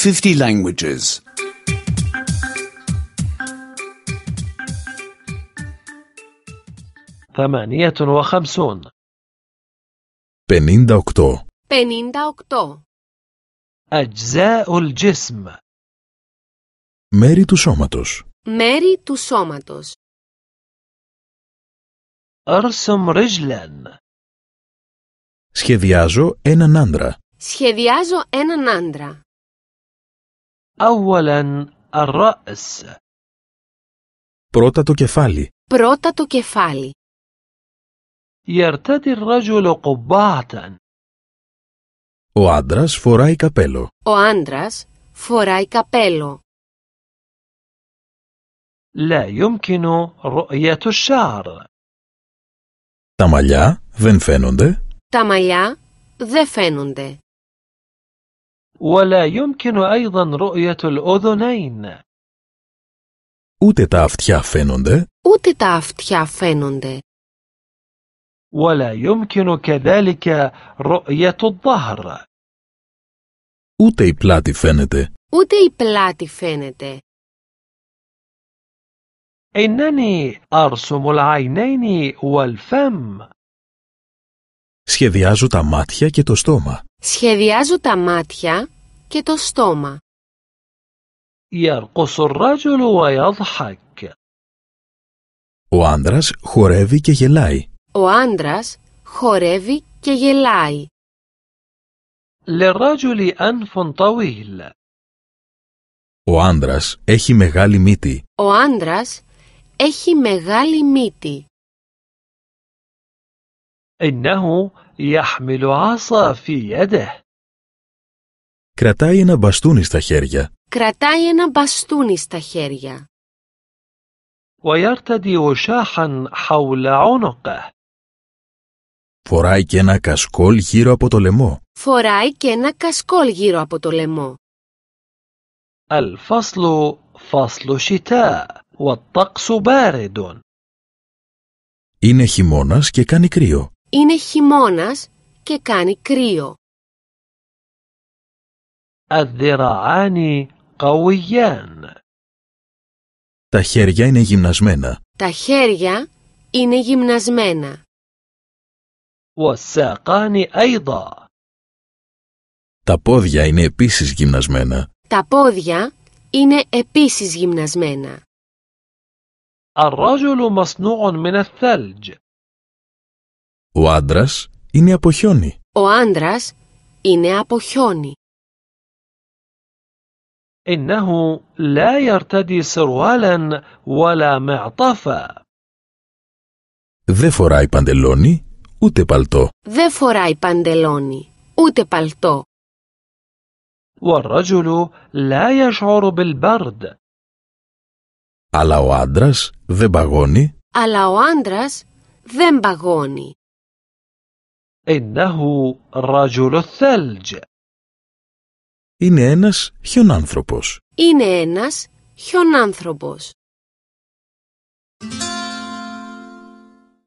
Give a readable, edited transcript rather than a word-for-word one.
50 languages. 58 58. 58. أجزاء الجسم. Μέρη του σώματος. Μέρη του σώματος. أرسم رجلا. Σχεδιάζω έναν άντρα. Σχεδιάζω έναν άντρα. أولا الرأس. Πρώτα το κεφάλι. Πρώτα το κεφάλι. يرتدي الرجل قبعة. Ο άντρας φοράει καπέλο. Ο άντρας φοράει καπέλο. لا يمكن رؤية الشعر. Τα μαλλιά δεν φαίνονται. Τα μαλλιά δεν φαίνονται. ولا يمكن أيضا رؤية الأذنين. Ούτε τα αυτιά φαίνονται. Ούτε τα αυτιά φαίνονται. ولا يمكن كذلك رؤية الظهر. Ούτε η πλάτη φαίνεται. Ούτε η πλάτη φαίνεται. إنني أرسم العينين والفم. Σχεδιάζω τα μάτια και το στόμα. Σχεδιάζω τα μάτια και το στόμα. يرقص الرجل ويضحك. Ο άντρας χορεύει και γελάει. Ο άντρας χορεύει και γελάει. للرجل أنف طويل. Ο άντρας έχει μεγάλη μύτη. Ο άντρας έχει μεγάλη μύτη. إنه يحمل عصا في يده. Κρατάει ένα μπαστούνι στα χέρια. Κρατάει ένα μπαστούνι στα χέρια. ويرتدي وشاحا حول عنقه. Φοράει και ένα κασκόλ γύρω από το λαιμό. Φοράει και ένα κασκόλ γύρω από το λαιμό. الفصل فصل شتاء والطقس بارد. Είναι χειμώνας και κάνει κρύο. Είναι χειμώνας και κάνει κρύο. الذراعان قويان. Τα χέρια είναι γυμνασμένα. Τα χέρια είναι γυμνασμένα. والساقان أيضا. Τα πόδια είναι επίσης γυμνασμένα. Τα πόδια είναι επίσης γυμνασμένα. الرجل مصنوع من الثلج. Ο άντρας είναι από χιόνι. Ο άντρας είναι από χιόνι. إنه لا يرتدي سروالا ولا معطفا. Δεν φοράει παντελόνι, ούτε παλτό. Δεν φοράει παντελόνι, ούτε παλτό. والرجل لا يشعر بالبرد. Αλλά ο άντρας δεν παγώνει. Αλλά ο άντρας δεν παγώνει. إنه رجل الثلج. Είναι ένας χιονάνθρωπος. Είναι ένας χιονάνθρωπος.